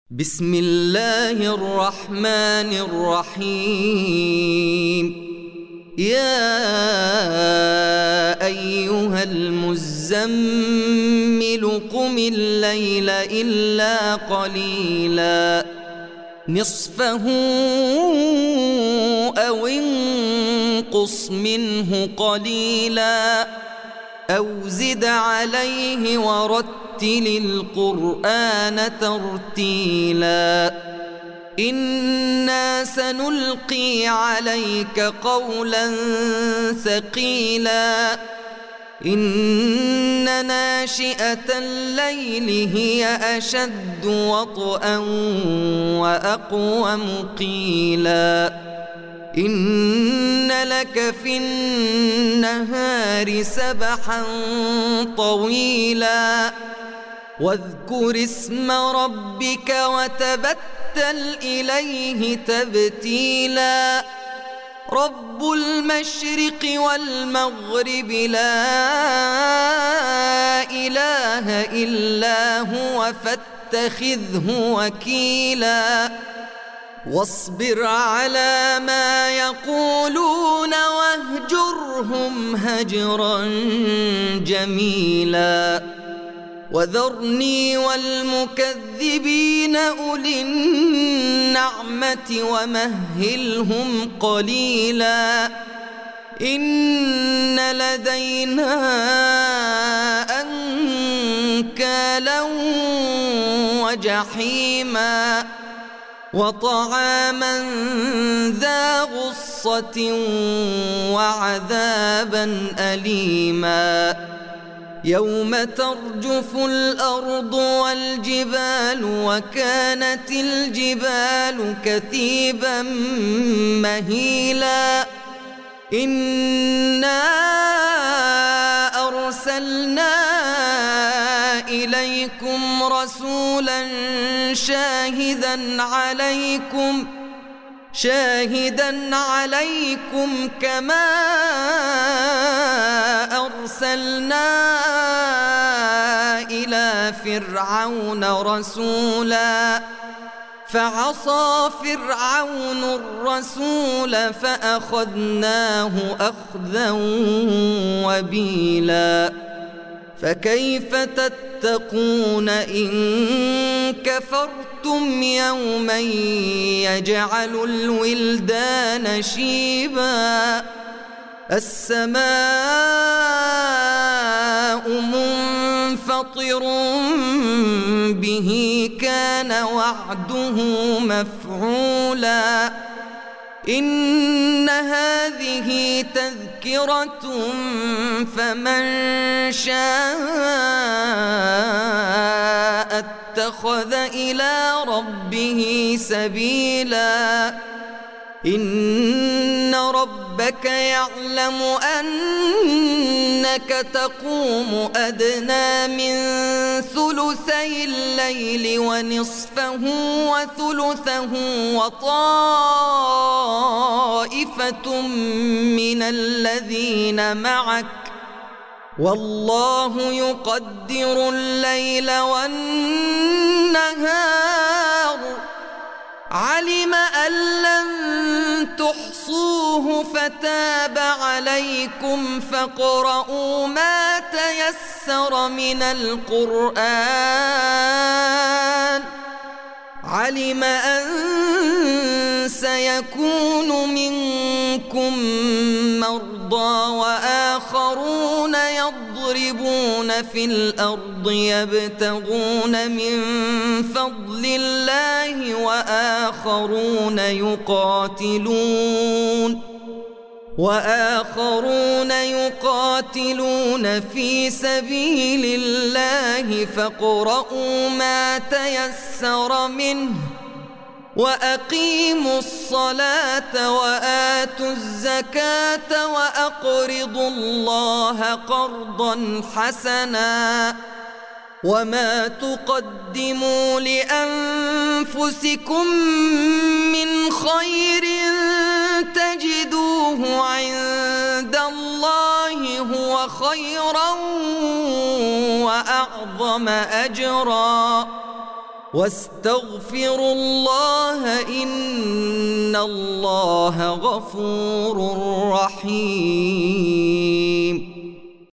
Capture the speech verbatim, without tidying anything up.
بسم الله الرحمن الرحيم. يا أيها المزمل قم الليل إلا قليلا نصفه أو انقص منه قليلا أو زد عليه ورتل القرآن ترتيلا إنا سنلقي عليك قولا ثقيلا إن ناشئة الليل هي أشد وطئا وأقوم قيلا إن لك في النهار سبحا طويلا واذكر اسم ربك وتبتل إليه تبتيلا رب المشرق والمغرب لا إله إلا هو فاتخذه وكيلا واصبر على ما يقولون واهجرهم هجرا جميلا وذرني والمكذبين أولي النعمة ومهلهم قليلا إن لدينا أنكالا وجحيما وطعاما ذا غصة وعذابا أليما يوم ترجف الأرض والجبال وكانت الجبال كثيبا مهيلا إنا أرسلنا إليكم رسولا شاهدا عليكم شاهدا عليكم كما أرسلنا إلى فرعون رسولا فعصى فرعون الرسول فأخذناه أخذا وبيلا فكيف تتقون إن كفرتم يوما يجعل الولدان شيبا السماء منفطر به كان وعده مفعولا إن هذه تذكرة فمن شاء اتخذ إلى ربه سبيلا إن ربك يعلم أنك تقوم أدنى من ثلثي الليل ونصفه وثلثه وطائفة من الذين معك والله يقدر الليل والنهار علم أن لن تحصوه فتاب عليكم فاقرؤوا ما تيسر من القرآن علم أن سيكون منكم مرضى وآخرون يضربون في الأرض يبتغون من فضل الله وآخرون يقاتلون وآخرون يقاتلون في سبيل الله فاقرؤوا ما تيسر منه وأقيموا الصلاة وآتوا الزكاة وأقرضوا الله قرضا حسنا وما تقدموا لأنفسكم من خير تجدوه عند الله هو خيرا وأعظم أجرا واستغفروا الله إن الله غفور رحيم.